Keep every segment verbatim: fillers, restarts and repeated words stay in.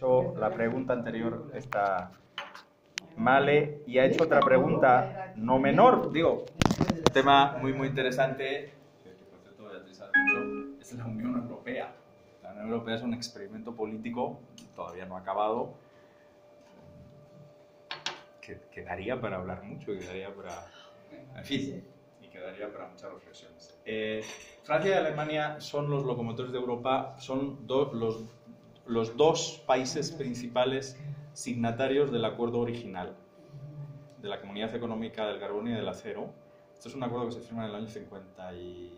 hecho la pregunta anterior esta Male y ha hecho otra pregunta no menor, digo, un tema muy muy interesante, que por cierto Beatriz ha dicho, es la Unión Europea. La Unión Europea es un experimento político, todavía no ha acabado, que quedaría para hablar mucho, quedaría para, en fin, y quedaría para muchas reflexiones. Eh, Francia y Alemania son los locomotores de Europa, son do, los, los dos países principales signatarios del acuerdo original de la Comunidad Económica del Carbón y del Acero. Esto es un acuerdo que se firma en el año cincuenta y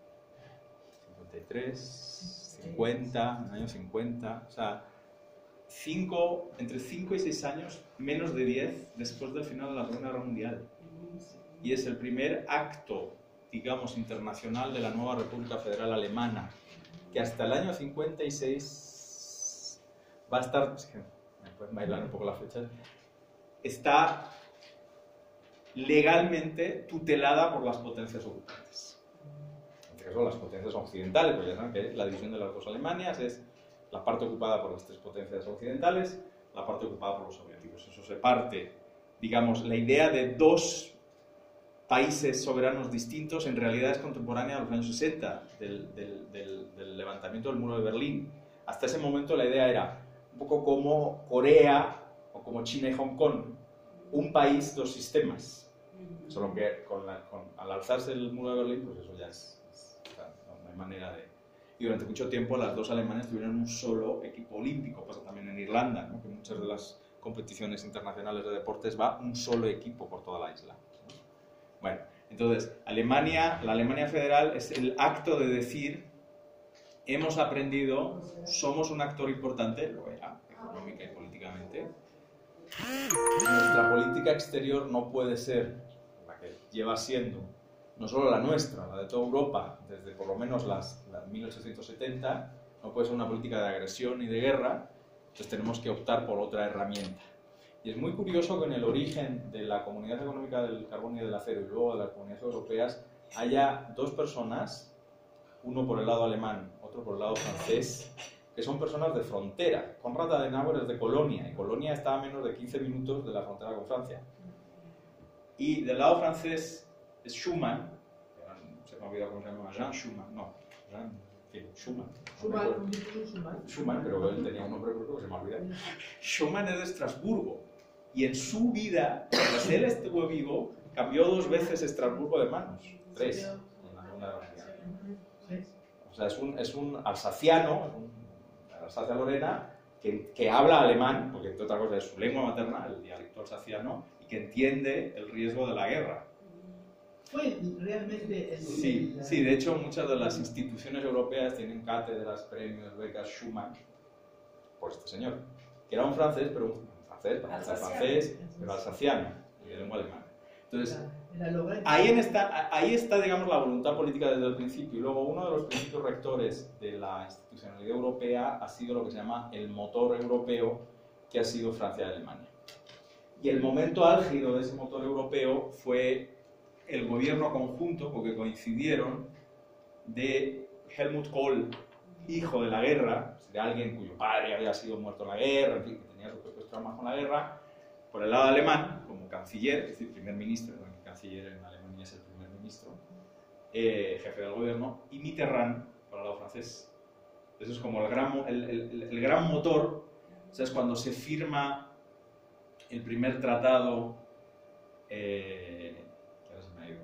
tres, cincuenta, en el año cincuenta, o sea, cinco, entre cinco y seis años, menos de diez, después del final de la Segunda Guerra Mundial. Y es el primer acto, digamos, internacional de la nueva República Federal Alemana, que hasta el año cincuenta y seis va a estar, es que me pueden bailar un poco las fechas, está legalmente tutelada por las potencias ocupantes. En este caso, las potencias occidentales, pues ya saben que la división de las dos Alemanias es la parte ocupada por las tres potencias occidentales, la parte ocupada por los soviéticos. Eso se parte, digamos, la idea de dos países soberanos distintos en realidad es contemporánea a los años sesenta, del, del, del, del levantamiento del muro de Berlín. Hasta ese momento la idea era un poco como Corea o como China y Hong Kong, un país, dos sistemas. Solo que con la, con, al alzarse el muro de Berlín, pues eso ya es, es o sea, no, no hay manera de... Y durante mucho tiempo las dos Alemanes tuvieron un solo equipo olímpico. Pasa también en Irlanda, ¿no? Que en muchas de las competiciones internacionales de deportes va un solo equipo por toda la isla. Bueno, entonces, Alemania, la Alemania federal es el acto de decir, hemos aprendido, somos un actor importante, lo era, económica y políticamente. Nuestra política exterior no puede ser la que lleva siendo, no solo la nuestra, la de toda Europa, desde por lo menos las, las mil ochocientos setenta, no puede ser una política de agresión y de guerra, entonces tenemos que optar por otra herramienta. Y es muy curioso que en el origen de la Comunidad Económica del Carbón y del Acero y luego de las comunidades europeas haya dos personas, uno por el lado alemán, otro por el lado francés, que son personas de frontera. Konrad Adenauer es de Colonia, y Colonia está a menos de quince minutos de la frontera con Francia. Y del lado francés es Schuman, se me ha olvidado cómo se llama, Jean Schuman, no, Jean, sí, Schuman. Schuman, Schuman. Schuman, pero él tenía un nombre propio que se me ha olvidado. Schuman es de Estrasburgo, y en su vida, mientras él estuvo vivo, cambió dos veces Estrasburgo de manos, tres, en la Segunda Guerra Mundial. O sea, es un, es un alsaciano, es un Alsacia-Lorena, que, que habla alemán, porque entre otras cosas es su lengua materna, el dialecto alsaciano, y que entiende el riesgo de la guerra. ¿Fue realmente el... Sí, la... sí, de hecho muchas de las instituciones europeas tienen cátedras, premios, becas Schuman por este señor, que era un francés, pero un francés, francés, pero alsaciano, y de lengua alemana. Entonces, ahí, en esta, ahí está, digamos, la voluntad política desde el principio. Y luego uno de los principios rectores de la institucionalidad europea ha sido lo que se llama el motor europeo, que ha sido Francia y Alemania. Y el momento álgido de ese motor europeo fue el gobierno conjunto, porque coincidieron, de Helmut Kohl, hijo de la guerra, de alguien cuyo padre había sido muerto en la guerra, en fin, que tenía sus propios traumas con la guerra, por el lado alemán, como canciller, es decir, primer ministro, el canciller en Alemania es el primer ministro, eh, jefe del gobierno, y Mitterrand, por el lado francés. Eso es como el gran, el, el, el gran motor, o sea, es cuando se firma el primer tratado, eh, que ahora se me ha ido,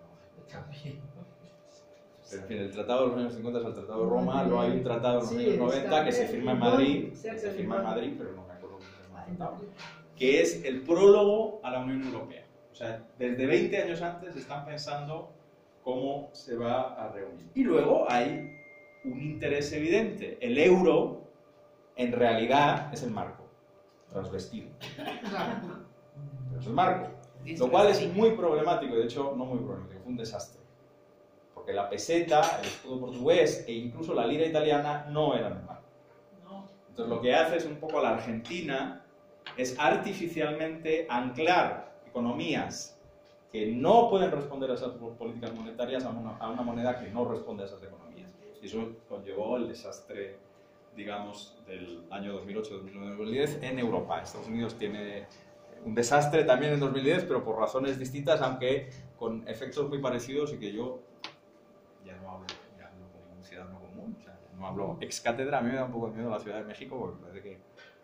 pero en fin, el tratado de los años cincuenta es el Tratado de Roma, luego hay un tratado en los años noventa que se firma en Madrid, que se firma en Madrid, pero no me acuerdo cómo se llama el tratado, que es el prólogo a la Unión Europea. O sea, desde veinte años antes están pensando cómo se va a reunir. Y luego hay un interés evidente. El euro, en realidad, es el marco, transvestido. Pero es el marco. Lo cual es muy problemático, de hecho, no muy problemático, fue un desastre. Porque la peseta, el escudo portugués e incluso la lira italiana no eran el marco. Entonces lo que hace es un poco la Argentina, es artificialmente anclar economías que no pueden responder a esas políticas monetarias a una, a una moneda que no responde a esas economías. Y eso conllevó el desastre digamos, del año dos mil ocho, dos mil nueve, dos mil diez en Europa. Estados Unidos tiene un desastre también en dos mil diez, pero por razones distintas, aunque con efectos muy parecidos, y que yo ya no hablo, ya hablo como un ciudadano común, o sea, no hablo ex cátedra. A mí me da un poco de miedo la Ciudad de México, porque me parece que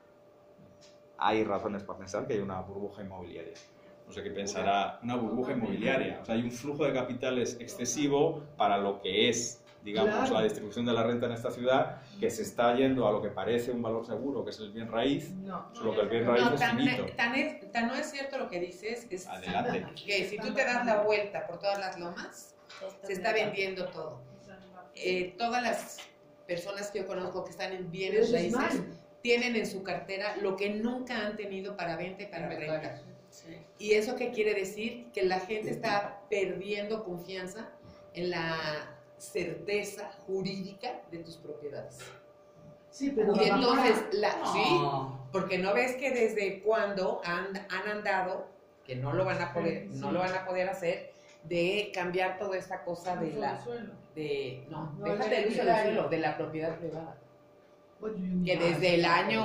hay razones para pensar que hay una burbuja inmobiliaria. No sé qué pensará una burbuja inmobiliaria. O sea, hay un flujo de capitales excesivo para lo que es, digamos, Claro. la distribución de la renta en esta ciudad, que se está yendo a lo que parece un valor seguro, que es el bien raíz, No. solo que el bien raíz No, es tan, finito. tan, es- tan no es cierto lo que dices, que, es, Adelante. que si tú te das la vuelta por todas las lomas, se está vendiendo todo. Eh, todas las personas que yo conozco que están en bienes Eso es raíces mal. tienen en su cartera lo que nunca han tenido para venta y para renta. ¿Y eso qué quiere decir? Que la gente está perdiendo confianza en la certeza jurídica de tus propiedades. Sí, pero Y entonces, la, No. sí, porque no ves que desde cuando han, han andado, que no lo van a poder, Sí. no lo van a poder hacer, de cambiar toda esta cosa de la, de, no, No, déjate de- el uso de- del suelo, de la propiedad privada. What do you mean? Que desde el año,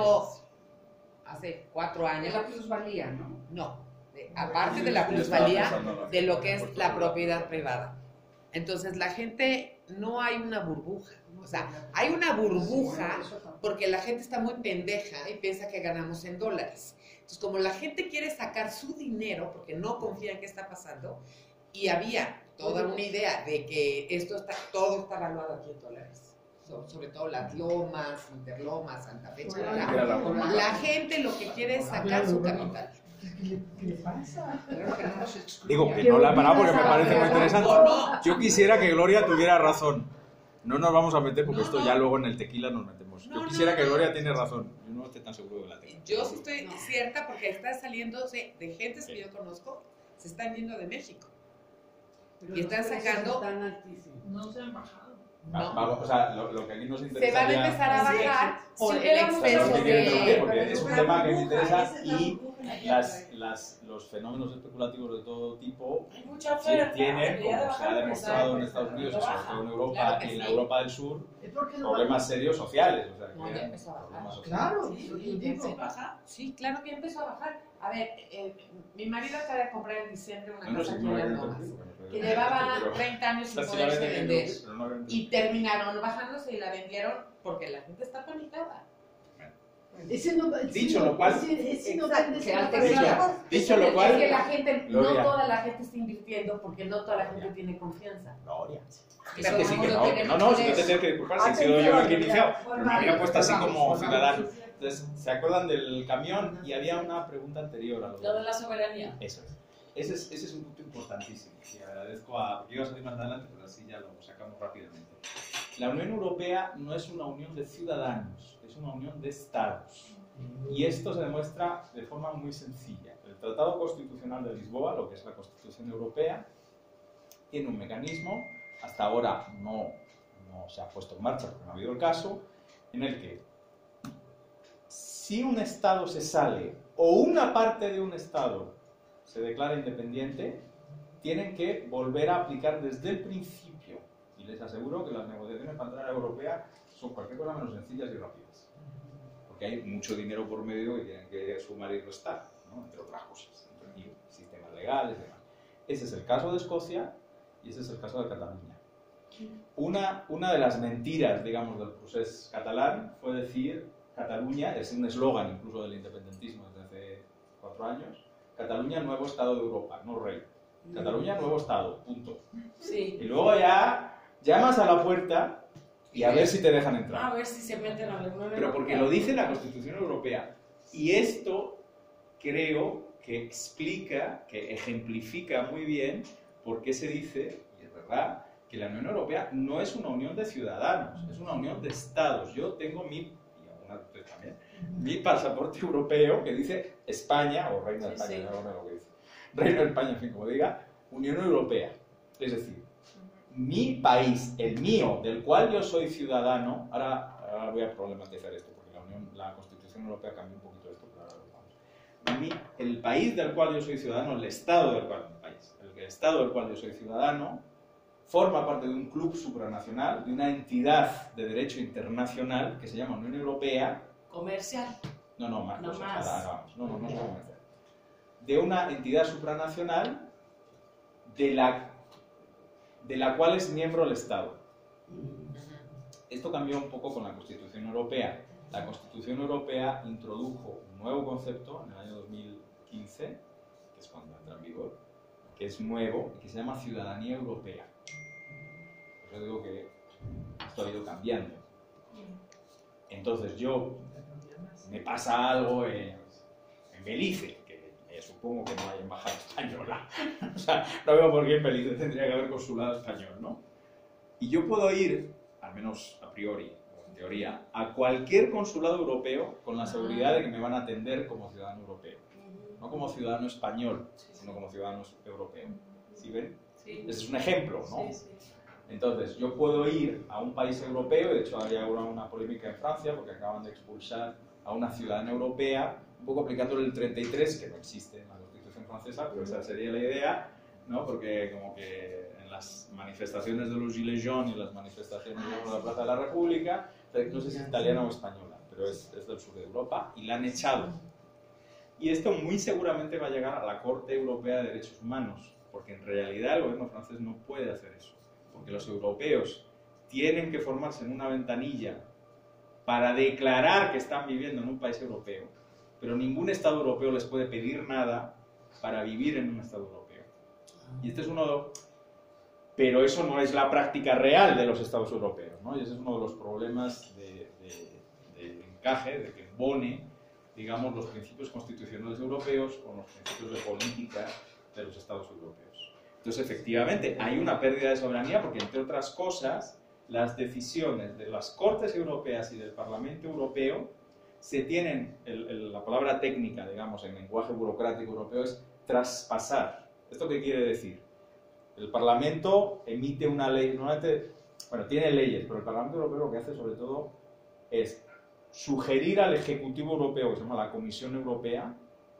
hace cuatro Es años, la plusvalía, ¿no? no, de- aparte de la Yo estaba plusvalía, pensando en la- de lo que es la propiedad privada. Entonces la gente, no hay una burbuja, o sea, hay una burbuja porque la gente está muy pendeja y piensa que ganamos en dólares. Entonces, como la gente quiere sacar su dinero porque no confía en qué está pasando, y había toda una idea de que esto está, todo está evaluado aquí en dólares, So- sobre todo las lomas, Interlomas, Santa Fe, chalala. Era la burbuja. La gente lo que quiere es sacar su capital. ¿Qué le, qué le pasa? Claro que no nos excluye. Digo que no la he parado porque me parece muy interesante. O no. Yo quisiera que Gloria tuviera razón. No nos vamos a meter porque No, esto no. ya luego en el tequila nos metemos. Yo No, no, quisiera que no. Gloria tiene razón. Yo no estoy tan seguro de la tenga. Yo sí estoy cierta porque está saliendo de, de gentes que yo conozco, se están yendo de México. Y están sacando- Están altísimos. No se han bajado. Ah, No. vamos, o sea, lo, lo que aquí nos Se interesa. van a empezar a bajar por Sí, el era un exceso Perdón que quiero interrumpir, de... porque es un tema que me interesa esa es la y burbuja. las, las, los fenómenos especulativos de todo tipo Hay mucha sí, oferta. tienen, debería de como se ha bajar, demostrado en pero Estados Unidos y no sobre baja. todo en Europa Claro que y en la sí. Europa del Sur, ¿Es porque no problemas serios sociales. O sea, No, que ya empezó a bajar. problemas sociales. Claro, Sí, lo que y yo empieza a digo. bajar. Sí, claro que empezó a bajar. A ver, eh, mi marido acaba de comprar en diciembre una No, no, casa sí, aquí no en me las voy a Lomas, interrumpir, porque que me- llevaba pero- treinta años O sin sea, sí la poderse venden en vender. euros, pero no la venden. Y terminaron bajándose y la vendieron porque la gente está panicada. Ese no, Dicho ese lo no- cual- ese, ese no Exacto, vende que esa antes cosa. era- Dicho lo Es cual, que la gente, Gloria. no toda la gente está invirtiendo porque no toda la gente tiene confianza. Gloria. Que Es que sí, todo que el no, mundo que tiene no, no, si no te interés. tienes que disculpar, si he sido yo el que he iniciado, pero me había puesto así como ciudadano. Entonces, ¿se acuerdan del camión? Y había una pregunta anterior a lo Lo de la soberanía. Eso es. Ese es, ese es un punto importantísimo. Y agradezco a... Porque iba a salir más adelante, pero así ya lo sacamos rápidamente. La Unión Europea no es una unión de ciudadanos, es una unión de estados. Y esto se demuestra de forma muy sencilla. El Tratado Constitucional de Lisboa, lo que es la Constitución Europea, tiene un mecanismo, hasta ahora no, no se ha puesto en marcha porque no ha habido el caso, en el que si un Estado se sale o una parte de un Estado se declara independiente, tienen que volver a aplicar desde el principio. Y les aseguro que las negociaciones para entrar a la Europea son cualquier cosa menos sencillas y rápidas. Porque hay mucho dinero por medio y tienen que sumar y restar, ¿no? Entre otras cosas, y sistemas legales y demás. Ese es el caso de Escocia y ese es el caso de Cataluña. Una, una de las mentiras, digamos, del procés catalán fue decir Cataluña, es un eslogan incluso del independentismo desde hace cuatro años, Cataluña, nuevo Estado de Europa, no rey. Cataluña, nuevo Estado, punto. Sí. Y luego ya llamas a la puerta y a ver si te dejan entrar. A ver si se meten a la Unión Pero porque lo dice la Constitución Europea. Y esto creo que explica, que ejemplifica muy bien por qué se dice, y es verdad, que la Unión Europea no es una unión de ciudadanos, es una unión de estados. Yo tengo mi, y algunas de ustedes también, mi pasaporte europeo que dice España, o Reino de Sí, España, sí. no sé lo que dice. Reino de España, en fin, como diga, Unión Europea. Es decir, mi país, el mío, del cual yo soy ciudadano, ahora, ahora voy a problematizar esto, porque la, Unión, la Constitución Europea cambió un poquito esto, pero ahora lo vamos. Mi, el país del cual yo soy ciudadano, el Estado del cual, país, el Estado del cual yo soy ciudadano, forma parte de un club supranacional, de una entidad de derecho internacional que se llama Unión Europea. Comercial. No, no, más No cosas, más. ahora vamos. No, no, no es comercial. De una entidad supranacional de la, de la cual es miembro el Estado. Esto cambió un poco con la Constitución Europea. La Constitución Europea introdujo un nuevo concepto en el año dos mil quince, que es cuando entra en vigor, que es nuevo y que se llama ciudadanía europea. Por eso digo que esto ha ido cambiando. Entonces yo, me pasa algo en, en Belice, que eh, supongo que no hay embajada española. O sea, no veo por qué en Belice tendría que haber consulado español, ¿no? Y yo puedo ir, al menos a priori, o en teoría, a cualquier consulado europeo con la seguridad de que me van a atender como ciudadano europeo. No como ciudadano español, sino como ciudadano europeo. ¿Sí ven? Sí. Ese es un ejemplo, ¿no? Sí, sí. Entonces, yo puedo ir a un país europeo, de hecho había ahora una polémica en Francia porque acaban de expulsar a una ciudadana europea, un poco aplicándole el treinta y tres, que no existe en la Constitución francesa, pero esa sería la idea, ¿no? Porque como que en las manifestaciones de los Gilets jaunes y las manifestaciones de la Plaza de la República, no sé si es italiana o española, pero es, es del sur de Europa, y la han echado. Y esto muy seguramente va a llegar a la Corte Europea de Derechos Humanos, porque en realidad el gobierno francés no puede hacer eso, porque los europeos tienen que formarse en una ventanilla para declarar que están viviendo en un país europeo, pero ningún Estado europeo les puede pedir nada para vivir en un Estado europeo. Y este es uno de... Pero eso no es la práctica real de los Estados europeos, ¿no? Y ese es uno de los problemas de, de, de encaje, de que embone, digamos, los principios constitucionales europeos con los principios de política de los Estados europeos. Entonces, efectivamente, hay una pérdida de soberanía porque, entre otras cosas, las decisiones de las Cortes Europeas y del Parlamento Europeo se tienen, el, el, la palabra técnica, digamos, en lenguaje burocrático europeo es traspasar. ¿Esto qué quiere decir? El Parlamento emite una ley, normalmente, bueno, tiene leyes, pero el Parlamento Europeo lo que hace sobre todo es sugerir al Ejecutivo Europeo, que se llama la Comisión Europea,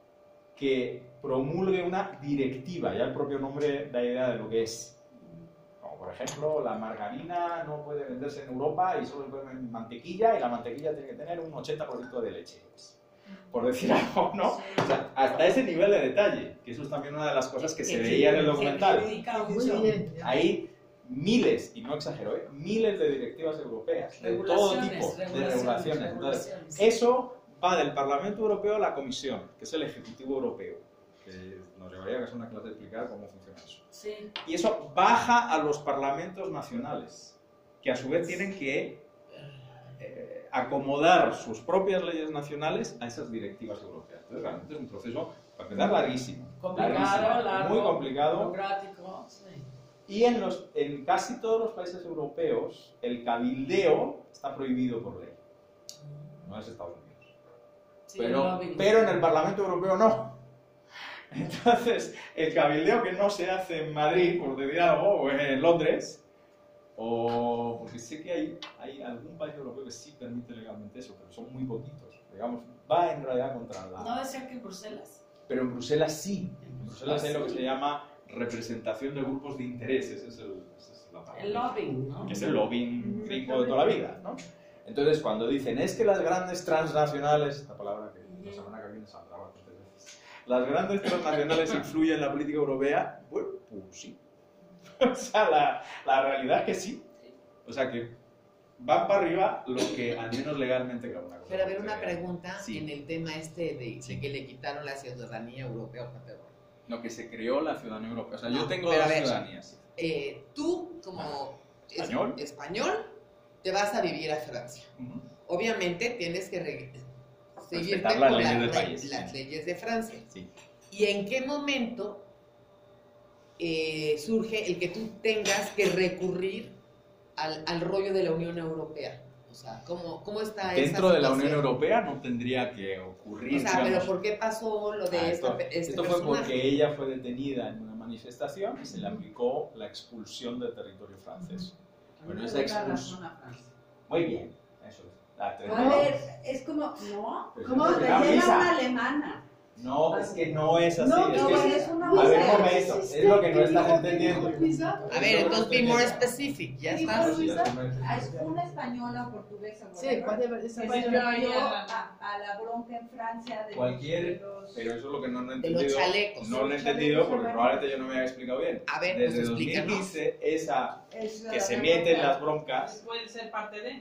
que promulgue una directiva, ya el propio nombre da idea de lo que es. Como por ejemplo, la margarina no puede venderse en Europa y solo se puede vender mantequilla, y la mantequilla tiene que tener un ochenta por ciento de leche. Por decir algo, ¿no? O sea, hasta ese nivel de detalle, que eso es también una de las cosas que se veía en el documental. Muy bien. Hay miles, y no exagero, ¿eh? miles de directivas europeas, de todo tipo de regulaciones. Entonces, eso va del Parlamento Europeo a la Comisión, que es el Ejecutivo Europeo, que nos llevaría a hacer una clase de explicar cómo funciona eso. Sí. Y eso baja a los parlamentos nacionales, que a su vez tienen que eh, acomodar sus propias leyes nacionales a esas directivas europeas. Entonces, realmente es un proceso, para empezar, larguísimo. Complicado, larguísimo, largo, muy complicado. burocrático. Sí. Y en, los, en casi todos los países europeos, el cabildeo está prohibido por ley. No es Estados Unidos. Sí, Pero, lobbying. pero en el Parlamento Europeo no. Entonces, el cabildeo que no se hace en Madrid, por decir algo, o en Londres, o porque sé que hay, hay algún país europeo que sí permite legalmente eso, pero son muy poquitos. Digamos, va en realidad contra la... No decía que en Bruselas. Pero en Bruselas sí. En Bruselas hay lo que se llama representación de grupos de interés. Ese es el, esa es la palabra. El lobbying, ¿no? Que es el lobbying gringo de toda la vida, ¿no? Entonces, cuando dicen, es que las grandes transnacionales, esta palabra que la semana que viene saldrá bastantes veces, las grandes transnacionales influyen en la política europea, bueno, pues sí. O sea, la, la realidad es que sí. O sea, que van para arriba lo que al menos legalmente cada una cosa. Pero a ver, una pregunta Sí. en el tema este de, Sí. de que le quitaron la ciudadanía europea a Pepe Borja. Lo que se creó la ciudadanía europea. O sea, No, yo tengo pero dos a ver, ciudadanías. Eh, tú, como es- ¿Español? español, te vas a vivir a Francia. Ujú. Obviamente tienes que re- seguirte Respetar las por leyes las, del le- país, las sí. leyes de Francia. Sí. ¿Y en qué momento eh, surge el que tú tengas que recurrir al, al rollo de la Unión Europea? O sea, ¿cómo, cómo está esa Dentro de la Unión situación? Europea no tendría que ocurrir. O sea, pero digamos. ¿por qué pasó lo de Ah, esta, esto, pe- este esto fue personaje? porque ella fue detenida en una manifestación y se le aplicó la expulsión del territorio francés. Bueno, esa expulsión. Muy bien, eso es. La A treinta y dos. ver, es como, no, Pues ¿Cómo? eso ¿Te se llama era misa. una alemana. No, es que no es así. No, es no, que es una a ver, un visa. momento, es lo que no estás entendiendo. A ver, entonces be more specific, ya está. Sí, ya estoy Ah, es una española o portuguesa. Sí, whatever, whatever, es que se española. metió a, a la bronca en Francia de Cualquier, de los- pero eso es lo que no, no he De los entendido. chalecos. No lo he entendido porque probablemente yo no me había explicado bien. A ver, Desde pues dos mil explícanos. quince, esa es que la se guerra mete en mundial. las broncas Puede ser parte de.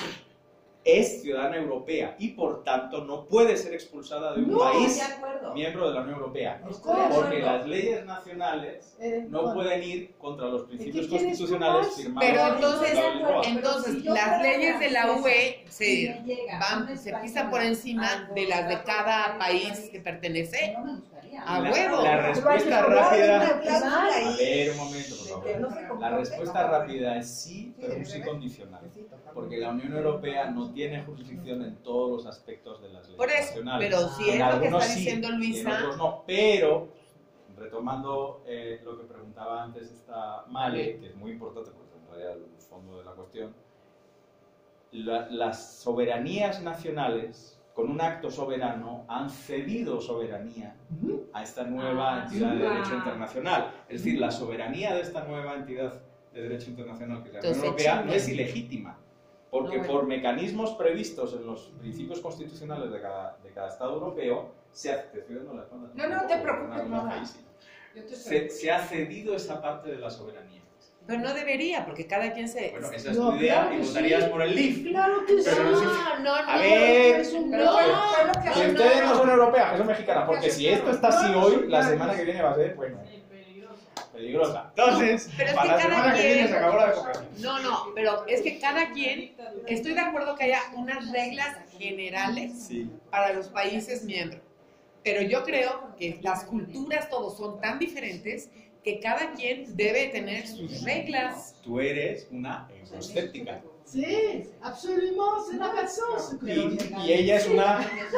es ciudadana europea y por tanto no puede ser expulsada de un No, país de acuerdo. miembro de la Unión Europea. Estoy de Porque acuerdo. las leyes nacionales Eh, no bueno. pueden ir contra los principios ¿Y qué quieres constitucionales más? firmados Pero por el entonces, Tratado de Lisboa. entonces si yo las fuera leyes de la U E francesa y se me llega van, una se pisan española por encima al de las de borde cada del país que pertenece. No me gustaría. A La- huevo. La respuesta rápida. A ahí. ver, un momento, por De favor. que no se La comporte respuesta como- rápida es sí, pero un sí condicional. Porque la Unión Europea no tiene jurisdicción en todos los aspectos de las leyes Por eso, nacionales. pero si En es lo que algunos está sí, diciendo y en Luisa, otros no. Pero, retomando eh, lo que preguntaba antes esta Male, que es muy importante porque en realidad el fondo de la cuestión, la- las soberanías nacionales, con un acto soberano, han cedido soberanía Ujú. a esta nueva Ah, entidad de ah. derecho internacional. Es decir, la soberanía de esta nueva entidad de derecho internacional, que es la Unión Entonces, Europea, no chingue. es ilegítima, porque No, bueno. por mecanismos previstos en los principios constitucionales de cada, de cada Estado europeo, se ha, te estoy dando la espalda. No, no te Una preocupes, cosa nada. feísima. Yo te Se, se ha cedido esa parte de la soberanía. pero no debería, porque cada quien se... Bueno, esa es No, tu idea claro y que votarías sí. por el L I F. Claro que sí. Pero no sé- no, no, A no. ver, Es un Pero no. fue- fue lo que Si No, ustedes no, no no. son europeas, que son mexicanas, porque si esto está así No, hoy, no, la no, semana no. que viene va a ser, bueno, Sí, peligrosa. peligrosa. Entonces, Pero es para que la cada semana que quien- viene se acabó la democracia. No, no, pero es que cada quien, estoy de acuerdo que haya unas reglas generales Sí. para los países miembros, pero yo creo que las culturas todos son tan diferentes que cada quien debe tener sus reglas. Tú eres una euroscéptica. Sí, absolument, c'est la razón, ce que Y, y ella es una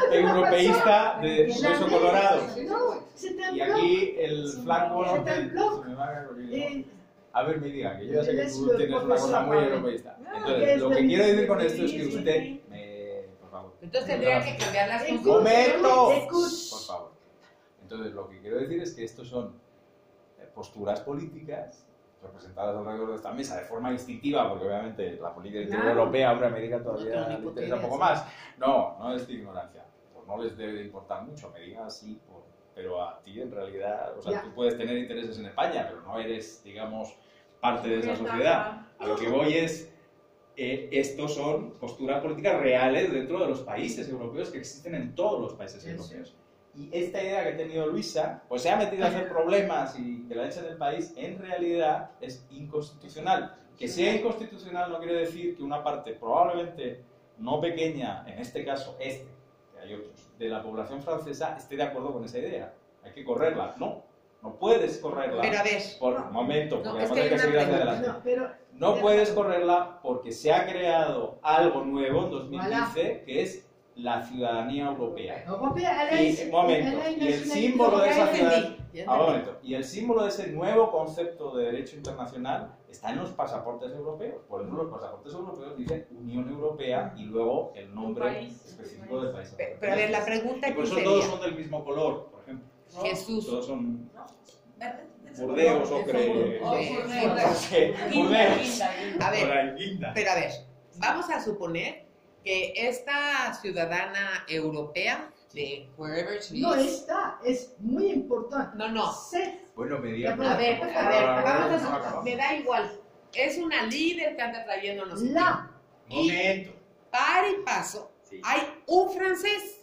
europeísta de hueso colorado. No, c'est un Y blanc. aquí el flanco Es norte. un bloc. se me va a caer. Eh, A ver, mi diga, que yo ya sé que Es tú lo tienes una profesor cosa muy Pablo. europeísta. Ah, que Entonces, es lo que del- quiero decir con del- esto es que del- usted. me- Por favor. Entonces tendría que cambiar las Écoute, constituciones. ¡Momento! écoute. Por favor. Entonces, lo que quiero decir es que estos son eh, posturas políticas representadas alrededor de esta mesa de forma instintiva, porque obviamente la política interior Claro. europea, hombre, América No todavía tengo ni le puta interesa un idea, poco sí. más. No, no es de ignorancia. Pues no les debe de importar mucho, me digas así, por- pero a ti en realidad, o sea, Ya. tú puedes tener intereses en España, pero no eres, digamos, parte de esa sociedad. A lo que voy es, eh, estos son posturas políticas reales dentro de los países europeos que existen en todos los países Eso. europeos. Y esta idea que ha tenido Luisa, pues se ha metido a hacer problemas y que la echen del país, en realidad es inconstitucional. Que sea inconstitucional no quiere decir que una parte probablemente no pequeña, en este caso este, que hay otros, de la población francesa esté de acuerdo con esa idea. Hay que correrla. No, no puedes correrla. Pero a ver, Por un momento, porque No, es además que hay que hay seguir una hacia pregunta. adelante. No, pero No puedes correrla porque se ha creado algo nuevo en dos mil quince, que es la ciudadanía europea. europea, elle a Y, une- un momento, elle a une y el nationalité símbolo de esa ya européenne. ciudad- entendí. ya Ah, un entendí. momento. Y el símbolo de ese nuevo concepto de derecho internacional está en los pasaportes europeos. Por eso los pasaportes europeos dicen Unión Europea y luego el nombre país. específico del país. Pero, pero a ver, la pregunta Y por aquí eso todos sería, son del mismo color, por ejemplo. Jesús, Todos son Verde, Burdeos, verde, Ocre, verde. Oh, Sí. Burdeos. Burdeos. Guinda, guinda. a ver, Por ahí, guinda. pero a ver, vamos a suponer que esta ciudadana europea de wherever she No is, está, es muy importante. no, no, C'est Bueno, me diga. a ver, a ver, Ah, vamos a ah, suponer, ah, me da igual, es una líder que anda trayendo no sé qué. la. Momento. Para y paso, Sí. hay un francés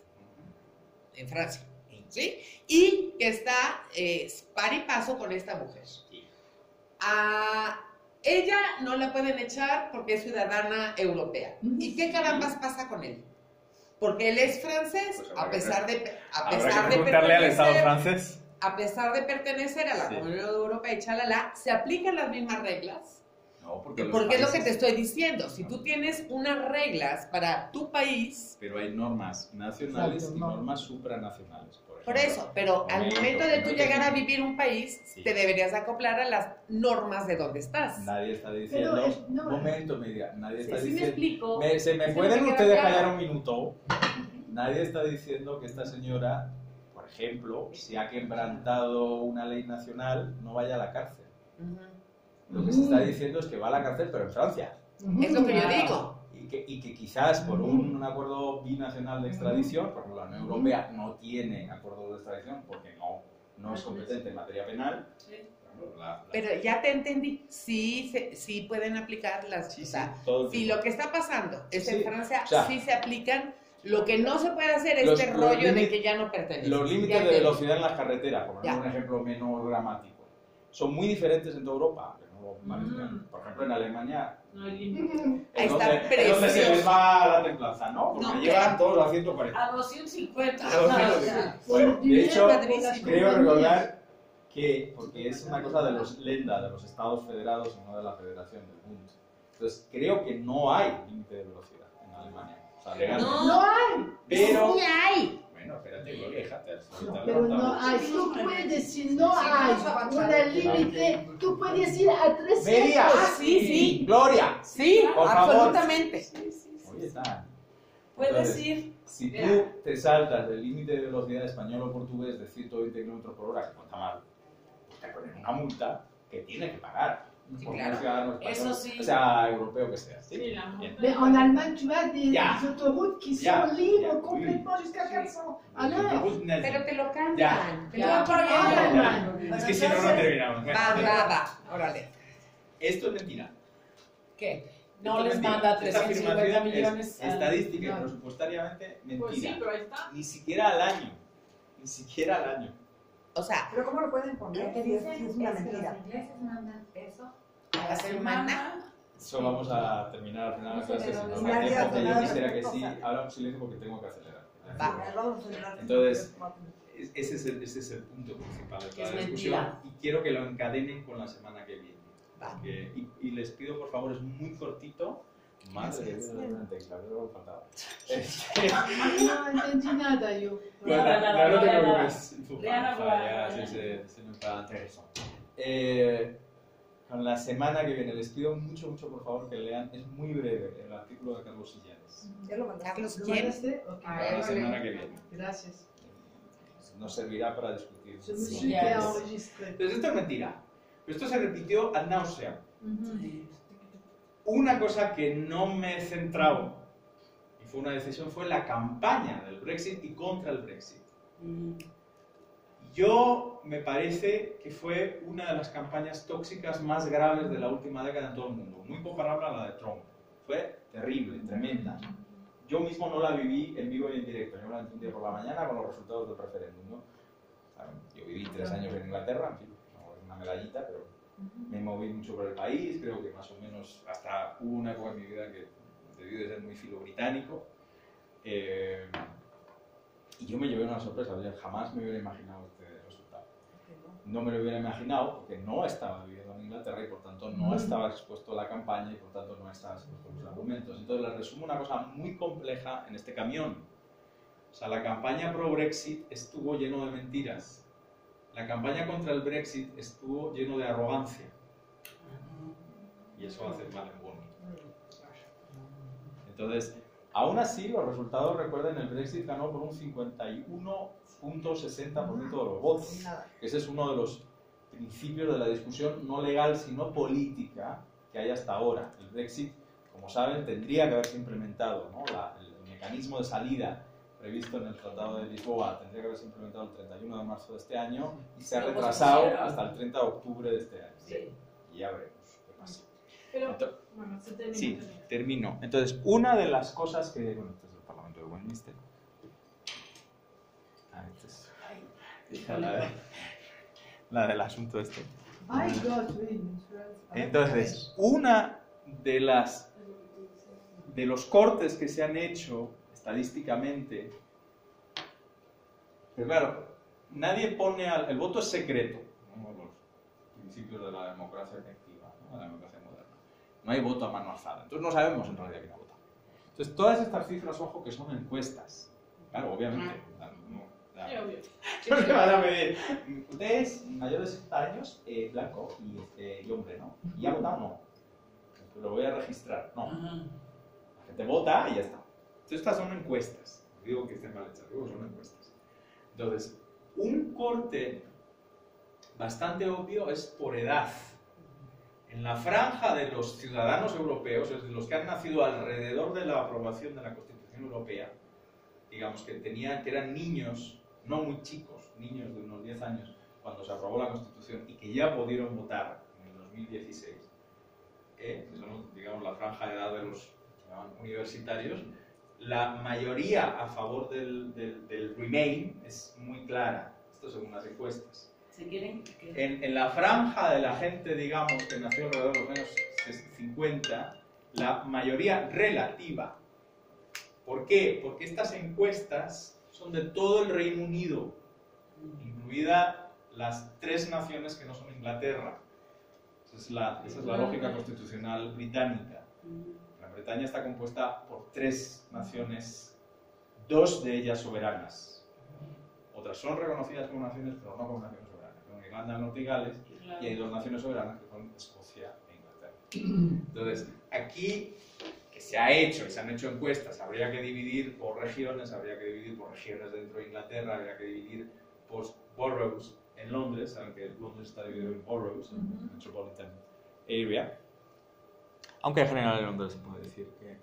en Francia, ¿sí? Y que está eh, par y paso con esta mujer. Sí. A ella no la pueden echar porque es ciudadana europea. ¿Y qué carambas pasa con él? Porque él es francés, Pues habrá a que pesar de, a Habrá pesar que de preguntarle al Estado pertenecer, francés. a pesar de pertenecer a la Sí. Unión Europea y chalala, se aplican las mismas reglas. No, porque los Porque es lo que países- te estoy diciendo. Si tú tienes unas reglas para tu país, Pero hay normas nacionales Exacto, y no. normas supranacionales. Por, por ejemplo. eso, pero al Momento, momento de tú momento. llegar a vivir un país, Sí. te deberías acoplar a las normas de donde estás. Nadie está diciendo. Pero es- no. Momento, me diga. Nadie está Sí, sí me diciendo. explico. Me- ¿Se me Sí, pueden me queda ustedes claro. callar un minuto? Nadie está diciendo que esta señora, por por ejemplo, si ha quebrantado una ley nacional, no vaya a la cárcel. Ujú. Lo que se está diciendo es que va a la cárcel, pero en Francia. Es lo que yo digo. Y que, y que quizás por un, un acuerdo binacional de extradición, por ejemplo, la Unión Europea no tiene acuerdos de extradición porque no, no es competente en materia penal. Bueno, la- la- Pero ya te entendí. Sí, se- sí pueden aplicar las... Sí, o sí, sea, todo el si tiempo. lo que está pasando es Sí, en Francia, o sea, sí se aplican. Lo que no se puede hacer es los- este los rollo de límites- que ya no pertenece. Los límites Ya de entendí. velocidad en las carreteras, por Ya. ejemplo, un ejemplo menos dramático, son muy diferentes en toda Europa. que no parecen. Mm. Por ejemplo, en Alemania No hay límite. Ahí es está donde, es donde se les precioso. va la templanza, ¿no? Porque No, llevan todos a ciento cuarenta. A doscientos cincuenta. A doscientos cincuenta. Bueno, de hecho, creo recordar que, porque es una cosa de los Länder, de los estados federados y no de la federación del mundo. Entonces, creo que no hay límite de velocidad en Alemania. O sea, legalmente. No. No hay. Pero, Sí hay. bueno, espérate, Gloria, déjate. ahorita Pero no levantamos. hay. Tú puedes decir no Sí, hay vamos a avanzar. un límite. Tú puedes ir a trescientos. Media. Ah, sí, sí. Gloria. Sí, Por favor. absolutamente. Oye, está. Puedes Entonces, ir. Si tú Mira. te saltas del límite de velocidad español o portugués de ciento veinte kilómetros por hora, que no está mal, pues te ponen una multa que tienes que pagar. Sí, por claro. un ciudadano español, Eso sí. O sea, europeo que sea. ¿sí? Sí, la Bien. Mais en Allemagne, tu as des Ya. autoroutes qui Ya. sont libres Ya. complètement jusqu'à quatre cents à l'heure. Autobús nazi. Pero te lo cambian. Ya. Te lo Ya. cambian. Ah, Ya, Allemagne. ya. Es que si no, no terminamos. Bueno, Va, bien. va, va. Órale. Esto es mentira. ¿Qué? Esto No es les mentira. manda Esta trescientos cincuenta afirmación millones. es a- estadística y no. presupuestariamente mentira. Pues sí, pero ahí está. Ni siquiera al año. Ni siquiera al año. O sea, Pero ¿cómo lo pueden poner? Lo que Si es, dicen si es es una que mentira. los ingleses mandan eso a la semana. Eso vamos a terminar al final de la No sé clase. de Si dónde nos sale. da tiempo, que yo Nada, quisiera que nada, sí. nada. Ahora un silencio porque tengo que acelerar. Va. A ver, vamos a acelerar. Entonces, Es- Ese es, el, ese es el punto principal de Que toda es la discusión mentira. y quiero que lo encadenen con la semana que viene. Va. Porque- y, y les pido por favor, es muy cortito. Madre de Dios, una tecla, no me faltaba. Este, No entendí nada yo. bueno, Nada, nada, no, no te nada. preocupes. Rihanna, Ya, Rihanna. sí, se, se me va a interesar. Eh, con la semana que viene les pido mucho, mucho por favor que lean, es muy breve el artículo de Carlos Sillanes. Ya lo mandaste. Carlos, ¿Lo ¿quién? mandaste? Ok. A Para la ver, semana que viene. Gracias. Nos servirá para discutir. Je me Sí, suis ya fait es. enregistrer. Entonces esto es mentira. Pero esto se repitió ad nauseam. Mhm. Una cosa que no me he centrado, y fue una decisión, fue la campaña del Brexit y contra el Brexit. Yo me parece que fue una de las campañas tóxicas más graves de la última década en todo el mundo, muy comparable a la de Trump. Fue terrible, tremenda. Yo mismo no la viví en vivo y en directo, yo la entendí por la mañana con los resultados del referéndum, ¿no? Saben, yo viví tres años en Inglaterra, en fin, no es una medallita, pero me moví mucho por el país, creo que más o menos hasta hubo una época en mi vida que debió de ser muy filo británico. Eh, y yo me llevé una sorpresa, o sea, jamás me hubiera imaginado este resultado. No me lo hubiera imaginado porque no estaba viviendo en Inglaterra y por tanto no estaba expuesto a la campaña y por tanto no estaba expuesto a los argumentos. Entonces les resumo una cosa muy compleja en este camión. O sea, la campaña pro-Brexit estuvo lleno de mentiras. La campaña contra el Brexit estuvo lleno de arrogancia. Y eso hace mal en Bono. Entonces, aún así, los resultados, recuerden, el Brexit ganó por un cincuenta y uno punto sesenta por ciento de los votos. Nada. Ese es uno de los principios de la discusión no legal, sino política que hay hasta ahora. El Brexit, como saben, tendría que haberse implementado, ¿no? La- el mecanismo de salida previsto en el Tratado de Lisboa tendría que haberse implementado el treinta y uno de marzo de este año y se ha Lo retrasado pospusieron. hasta el treinta de octubre de este año. Sí. Y ya veremos qué pasa. Pero, Entonces, bueno, se termina. sí, termina. termino. Entonces, una de las cosas que... Bueno, este es el Parlamento de Westminster. Ah, este es... Hija, la, de- la del asunto este. I got oui, insurance. Entonces, una de las de los cortes que se han hecho estadísticamente, pero claro, nadie pone al, el voto es secreto, ¿no? Los principios de la democracia efectiva, ¿no? La democracia moderna. No hay voto a mano alzada, entonces no sabemos en realidad quién ha votado. Entonces, todas estas cifras, ojo, que son encuestas. Claro, obviamente. la- no, la- Sí, obvio. no le van a pedir. Usted es mayor de sesenta años, eh, blanco y, este, y hombre, ¿no? ¿Y ha votado? No. Lo voy a registrar. No. La gente vota y ya está. Entonces, estas son encuestas. No digo que estén mal hechas, digo que son encuestas. Entonces, Un corte bastante obvio es por edad. En la franja de los ciudadanos europeos, es de los que han nacido alrededor de la aprobación de la Constitución Europea, digamos que tenían, que eran niños, no muy chicos, niños de unos diez años, cuando se aprobó la Constitución y que ya pudieron votar en el dos mil dieciséis, eh, que son, digamos, la franja de edad de los universitarios, la mayoría a favor del, del, del Remain es muy clara, esto según las encuestas. ¿Se quieren que En, en la franja de la gente, digamos, que nació alrededor de los años cincuenta, la mayoría relativa. ¿Por qué? Porque estas encuestas son de todo el Reino Unido, incluida las tres naciones que no son Inglaterra. Esa es la, esa es la lógica constitucional británica. Gran Bretaña está compuesta por tres naciones, dos de ellas soberanas. Otras son reconocidas como naciones, pero no como naciones soberanas. Son Irlanda, Norte y Gales, y hay dos naciones soberanas que son Escocia e Inglaterra. Entonces, aquí, que se ha hecho, y se han hecho encuestas, habría que dividir por regiones, habría que dividir por regiones dentro de Inglaterra, habría que dividir por boroughs en Londres, saben que Londres está dividido en boroughs, en Metropolitan Area, aunque en general en Londres se puede decir que...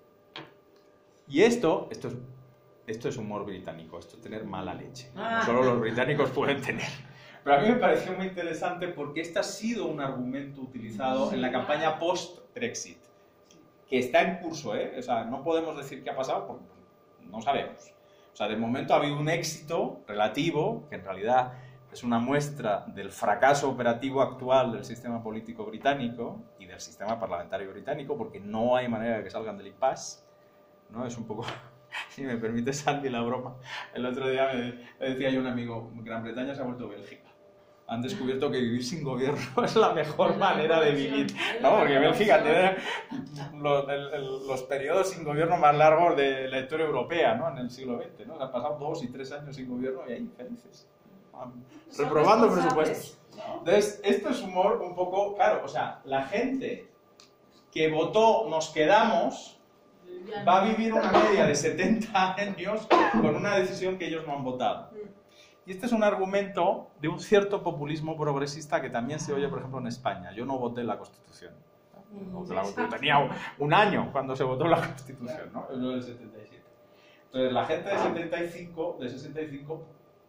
Y esto, esto es, esto es humor británico, esto es tener mala leche, Ah. solo los británicos pueden tener. Pero a mí me pareció muy interesante porque este ha sido un argumento utilizado en la campaña post-Brexit, que está en curso, ¿eh? O sea, no podemos decir qué ha pasado porque no sabemos. O sea, de momento ha habido un éxito relativo, que en realidad es una muestra del fracaso operativo actual del sistema político británico y del sistema parlamentario británico, porque no hay manera de que salgan del impasse, ¿no? Es un poco... Si me permite, Sandy, la broma. El otro día me, me decía yo a un amigo, Gran Bretaña se ha vuelto Bélgica. Han descubierto que vivir sin gobierno es la mejor manera de vivir, ¿no? Porque Bélgica tiene los, el, el, los periodos sin gobierno más largos de la historia europea, ¿no? En el siglo veinte, ¿no? Han pasado dos y tres años sin gobierno y ahí felices, reprobando presupuestos. Entonces, esto es humor un poco, claro, o sea, la gente que votó nos quedamos va a vivir una media de setenta años con una decisión que ellos no han votado. Y este es un argumento de un cierto populismo progresista que también se oye, por ejemplo, en España. Yo no voté la Constitución. ¿no? La voté, tenía un año cuando se votó la Constitución, ¿no? Es lo del setenta y siete. Entonces, la gente de setenta y cinco, de sesenta y cinco,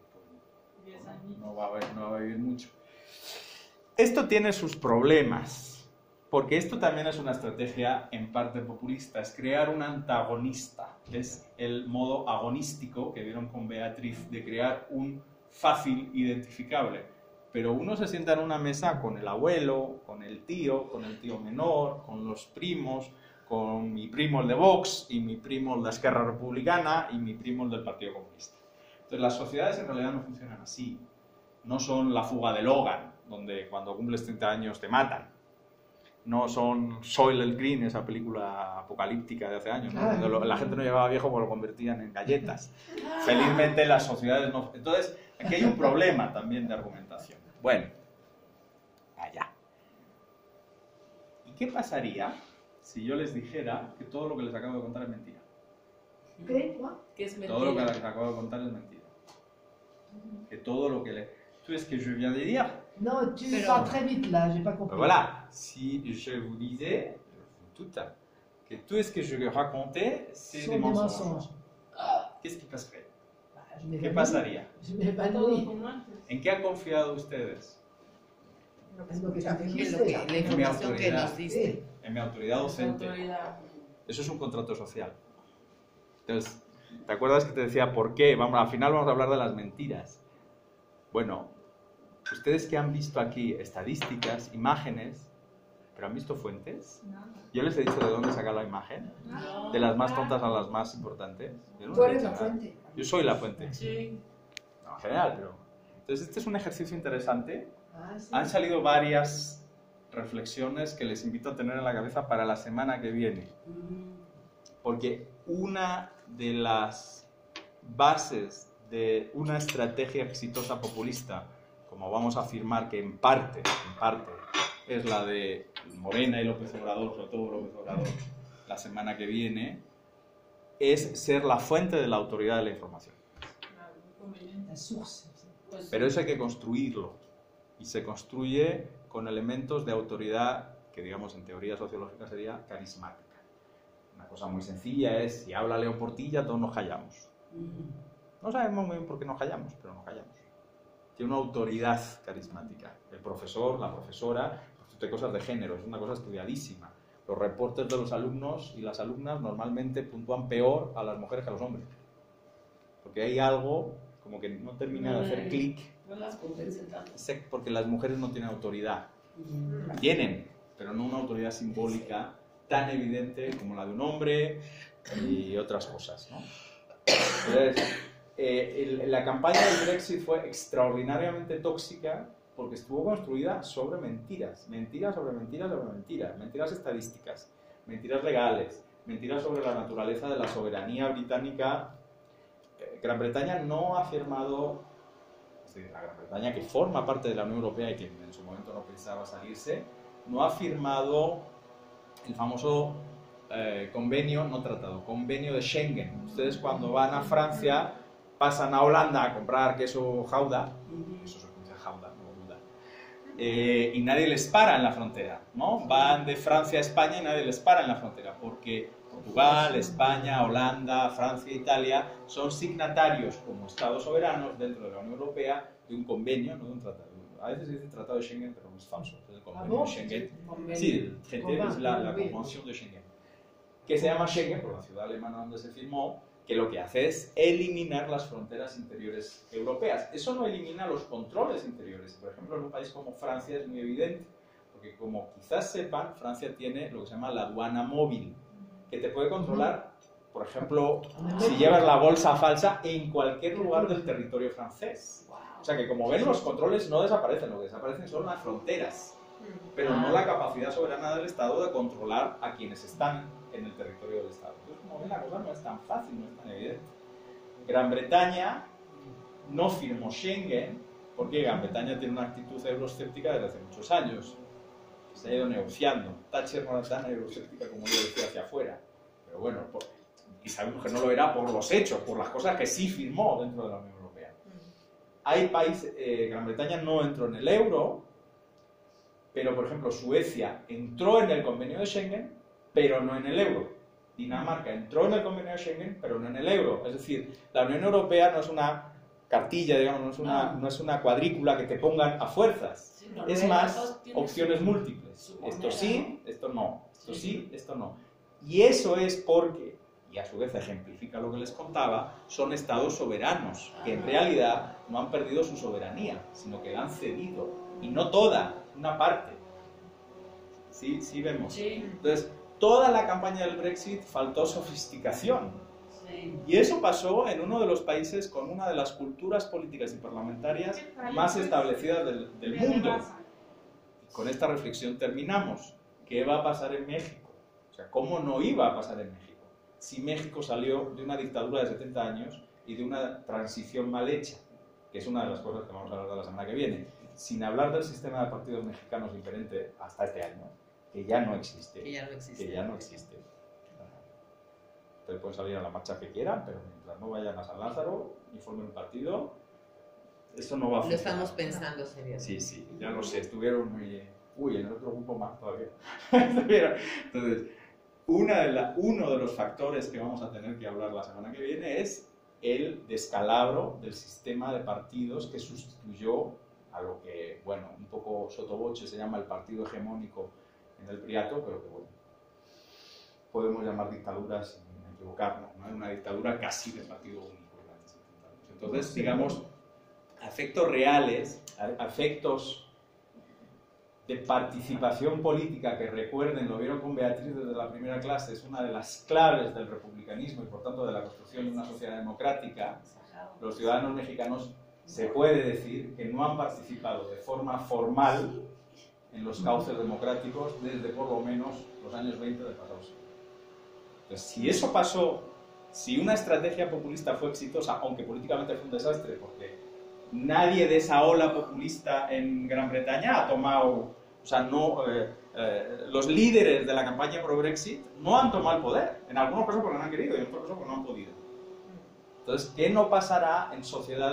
pues, no va a ver, no va a vivir mucho. Esto tiene sus problemas, porque esto también es una estrategia en parte populista, es crear un antagonista, es el modo agonístico que vieron con Beatriz, de crear un fácil identificable. Pero uno se sienta en una mesa con el abuelo, con el tío, con el tío menor, con los primos, con mi primo el de Vox y mi primo el de Esquerra Republicana y mi primo el del Partido Comunista. Entonces las sociedades en realidad no funcionan así, no son la fuga de Logan, donde cuando cumples treinta años te matan. No son Soylent Green, esa película apocalíptica de hace años, ¿no? Donde lo, la gente no llegaba viejo porque lo convertían en galletas. Felizmente las sociedades no... Entonces, aquí hay un problema también de argumentación. Bueno, allá. ¿Y qué pasaría si yo les dijera que todo lo que les acabo de contar es mentira? ¿Qué? ¿What? Que es mentira. Todo lo que les acabo de contar es mentira. Que todo lo que le... ¿Tú es que je viens de dire? Non, tu Pero- parles très vite là, j'ai pas compris. Voilà, si je vous disais, tout, que tout ce que je lui racontais, c'est Ce sont des des mensonges. mensonges. Qu'est-ce qui passerait? Bah, je ¿Qué m'évanouis. pasaría? Je m'évanouis. Todo como antes. ¿En qué han confiado ustedes? Es lo que tú En lo dijiste. que- la información que nos Sí. diste. En mi autoridad docente. Autoridad. Eso es un contrato social. Entonces, ¿te acuerdas que te decía por qué? Vamos, al final vamos a hablar de las mentiras. Bueno, ustedes que han visto aquí estadísticas, imágenes, ¿pero han visto fuentes? Yo les he dicho de dónde sacar la imagen, de las más tontas a las más importantes. Yo no Tú les he eres dicho la nada. fuente. Yo soy la fuente. Sí. No, en general, pero... Entonces, este es un ejercicio interesante. Ah, sí. Han salido varias reflexiones que les invito a tener en la cabeza para la semana que viene. Porque una de las bases de una estrategia exitosa populista, como vamos a afirmar que en parte, en parte, es la de Morena y López Obrador, sobre todo López Obrador, la semana que viene, es ser la fuente de la autoridad de la información. La source. Pues, Pero eso hay que construirlo. Y se construye con elementos de autoridad que, digamos, en teoría sociológica sería carismática. Una cosa muy sencilla es, si habla León Portilla, todos nos callamos. No sabemos muy bien por qué nos callamos, pero nos callamos. Tiene una autoridad carismática. El profesor, la profesora, de cosas de género, es una cosa estudiadísima. Los reportes de los alumnos y las alumnas normalmente puntúan peor a las mujeres que a los hombres. Porque hay algo como que no termina de hacer clic. no las convence tanto. Porque las mujeres no tienen autoridad. La tienen, pero no una autoridad simbólica tan evidente como la de un hombre y otras cosas, ¿no? Entonces, eh, el, la campaña del Brexit fue extraordinariamente tóxica porque estuvo construida sobre mentiras, mentiras sobre mentiras sobre mentiras, mentiras estadísticas, mentiras legales, mentiras sobre la naturaleza de la soberanía británica. Gran Bretaña no ha firmado, es decir, la Gran Bretaña que forma parte de la Unión Europea y que en su momento no pensaba salirse, no ha firmado el famoso eh, convenio, no tratado, convenio de Schengen. Ustedes cuando van a Francia pasan a Holanda a comprar queso Gouda, eso se pronuncia Gouda, no duda, eh, y nadie les para en la frontera, ¿no? Van de Francia a España y nadie les para en la frontera, porque Portugal, España, Holanda, Francia e Italia son signatarios como estados soberanos dentro de la Unión Europea de un convenio, no de un tratado. A veces se dice tratado de Schengen, pero es falso, es el convenio de Schengen. Sí, gente, es la, la convención de Schengen, que se llama Schengen por la ciudad alemana donde se firmó, que lo que hace es eliminar las fronteras interiores europeas. Eso no elimina los controles interiores. Por ejemplo, en un país como Francia es muy evidente, porque como quizás sepan, Francia tiene lo que se llama la aduana móvil, que te puede controlar, por ejemplo, si llevas la bolsa falsa en cualquier lugar del territorio francés. O sea que, como ven, los controles no desaparecen, lo que desaparecen son las fronteras, pero no la capacidad soberana del Estado de controlar a quienes están en el territorio del Estado. Entonces, como ven, la cosa no es tan fácil, no es tan evidente. Gran Bretaña no firmó Schengen porque Gran Bretaña tiene una actitud euroescéptica desde hace muchos años. Se ha ido negociando. Thatcher no era tan euroescéptica como yo decía hacia afuera. Pero bueno, por, y sabemos que no lo era por los hechos, por las cosas que sí firmó dentro de la Unión Europea. Hay países, eh, Gran Bretaña no entró en el euro, pero por ejemplo Suecia entró en el convenio de Schengen, pero no en el euro. Dinamarca entró en el convenio de Schengen, pero no en el euro. Es decir, la Unión Europea no es una cartilla, digamos, no es una, no es una cuadrícula que te pongan a fuerzas. Sí, no, Es no, más, todos tienen opciones su- múltiples. su Esto moneda. sí, esto no. Esto Sí. sí, esto no. Y eso es porque, y a su vez ejemplifica lo que les contaba, son estados soberanos, que en realidad no han perdido su soberanía, sino que la han cedido. Y no toda, una parte. ¿Sí, sí vemos? Sí, Entonces, toda la campaña del Brexit faltó sofisticación. sí. Y eso pasó en uno de los países con una de las culturas políticas y parlamentarias más establecidas del, del mundo. Con esta reflexión terminamos. ¿Qué va a pasar en México? O sea, ¿cómo no iba a pasar en México? Si México salió de una dictadura de setenta años y de una transición mal hecha, que es una de las cosas que vamos a hablar de la semana que viene, sin hablar del sistema de partidos mexicanos diferente hasta este año, que ya no existe. Que ya no existe. Que ya no existe. Ustedes pueden salir a la marcha que quieran, pero mientras no vayan a San Lázaro y formen un partido, eso no va a Lo funcionar. estamos pensando seriamente. Sí, sí, ya lo sé, estuvieron muy... Uy, en otro grupo más todavía. Estuvieron. Entonces, una de la, uno de los factores que vamos a tener que hablar la semana que viene es el descalabro del sistema de partidos que sustituyó a lo que, bueno, un poco sotoboche se llama el partido hegemónico en el Priato, pero que, bueno, podemos llamar dictaduras sin equivocarnos, ¿no? Una dictadura casi de partido único durante setenta años. Entonces, digamos, afectos reales, afectos de participación política que recuerden, lo vieron con Beatriz desde la primera clase, es una de las claves del republicanismo y por tanto de la construcción de una sociedad democrática. Los ciudadanos mexicanos se puede decir que no han participado de forma formal en los cauces democráticos desde por lo menos los años veinte del pasado siglo. Entonces, si eso pasó, si una estrategia populista fue exitosa, aunque políticamente fue un desastre, porque nadie de esa ola populista en Gran Bretaña ha tomado, o sea, no, eh, eh, los líderes de la campaña pro-Brexit no han tomado el poder, en algunos casos porque no han querido y en otros casos porque no han podido. Entonces, ¿qué no pasará en sociedades con cultura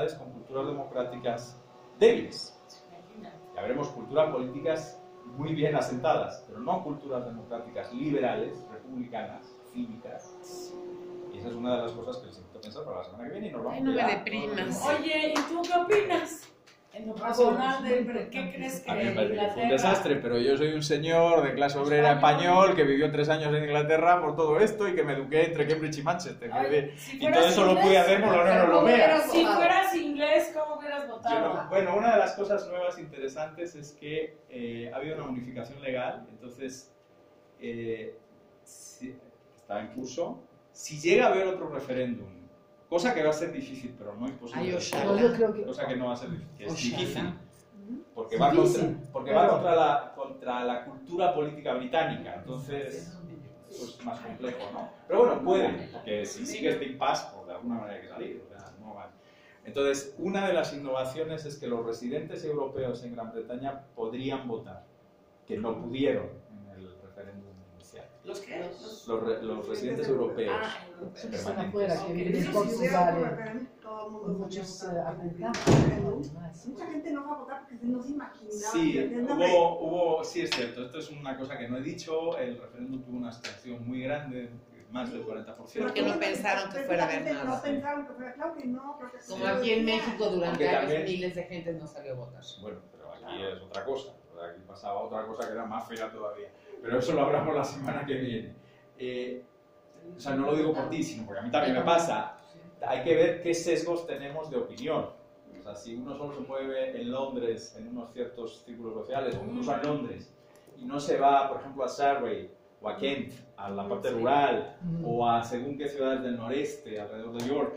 culturas democráticas débiles. Ya veremos culturas políticas muy bien asentadas, pero no culturas democráticas liberales, republicanas, cívicas. Y esa es una de las cosas que les invito a pensar para la semana que viene y nos vamos Ay, no me ya. deprimas. Oye, ¿y tú qué opinas? En lo personal, de, ¿qué crees que A mí me parece que fue un Inglaterra- desastre, pero yo soy un señor de clase obrera español que vivió tres años en Inglaterra por todo esto y que me eduqué entre Cambridge y Manchester. Ay, si Y fueras todo eso lo inglés, pude hacer por la Unión Europea. Si fueras inglés, ¿cómo hubieras Yo votado? no- bueno, una de las cosas nuevas interesantes es que eh, ha habido una unificación legal, entonces eh, si- está en curso. Si llega a haber otro referéndum, cosa que va a ser difícil, pero no imposible, Ay, ojalá. No, yo creo que... cosa que no va a ser difícil, que es Ojalá. difícil, porque va Difícil, contra, porque va contra la, contra la cultura política británica, entonces eso es más complejo, ¿no? Pero bueno, puede, porque si sigues Big Pass, pues de alguna manera hay que salir, o sea, no vale. Entonces, una de las innovaciones es que los residentes europeos en Gran Bretaña podrían votar, que no pudieron en el referéndum inicial. ¿Los qué? Los- Los, re- los residentes europeos Ah, europeos. que están permanentes. afuera, que Ok. viven en Eso Si hubiera otro Portugal, referéndum, todo el mundo en muchos podría eh, votar. africanos. además, ¿sí? Mucha gente no va a votar porque no se imaginaba. Sí, ¿entiendes? hubo, hubo, sí es cierto, esto es una cosa que no he dicho, el referéndum tuvo una abstención muy grande, más del cuarenta por ciento. Porque no pensaron que fuera a haber Pero nada. No pensaron que fuera, claro que no, creo que sí. Como aquí en México durante Aunque años también- miles de gente no salió a votar. Bueno, pero aquí es otra cosa, ¿verdad? Aquí pasaba otra cosa que era más fea todavía, pero eso lo hablamos la semana que viene. Eh, o sea, no lo digo por ti, sino porque a mí también me pasa. Hay que ver qué sesgos tenemos de opinión. O sea, si uno solo se mueve en Londres, en unos ciertos círculos sociales, o incluso en Londres, y no se va, por ejemplo, a Surrey o a Kent, a la parte rural, o a según qué ciudades del noreste, alrededor de York,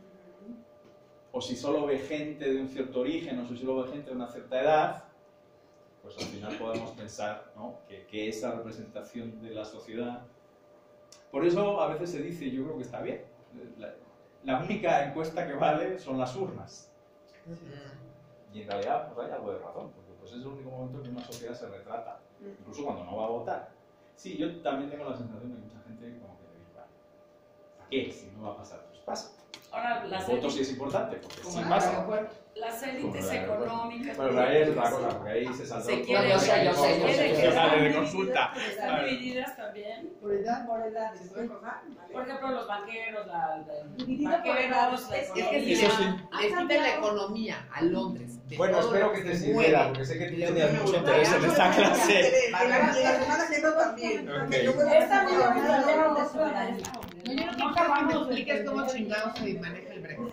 o si solo ve gente de un cierto origen, o si solo ve gente de una cierta edad, pues al final podemos pensar, ¿no?, que, que esa representación de la sociedad... Por eso a veces se dice, y yo creo que está bien, la, la única encuesta que vale son las urnas. Y en realidad pues hay algo de razón, porque pues es el único momento en que una sociedad se retrata, incluso cuando no va a votar. Sí, yo también tengo la sensación de que mucha gente como que dice, vale, ¿para qué? Si no va a pasar, pues pasa. Ahora, las El voto élites, sí es importante, porque como sí en pasa. las élites Claro, económicas. Bueno, ahí es otra cosa, porque ahí se saltó Se el quiere, cuadro yo sé, yo sé, yo sé, yo sé. constitucional de Están consulta. divididas- Están divididas también. Por edad, Por edad, después, ¿verdad? Vale. Por ejemplo, los banqueros, la, la- Dividida por banqueros, edades. la Es que economía. Eso sí. Les quitan la economía a Londres. de Bueno, todo espero lo que te se sirviera, mueve. porque sé que tú La tenías Unión mucho Europea. interés en esta clase. En la, en la semana que viene también. Ok. Porque yo puedo Esta decir, no, yo- no, no, yo- no, no, no, no. No, yo no quiero que me expliques cómo chingados se maneja el Brexit.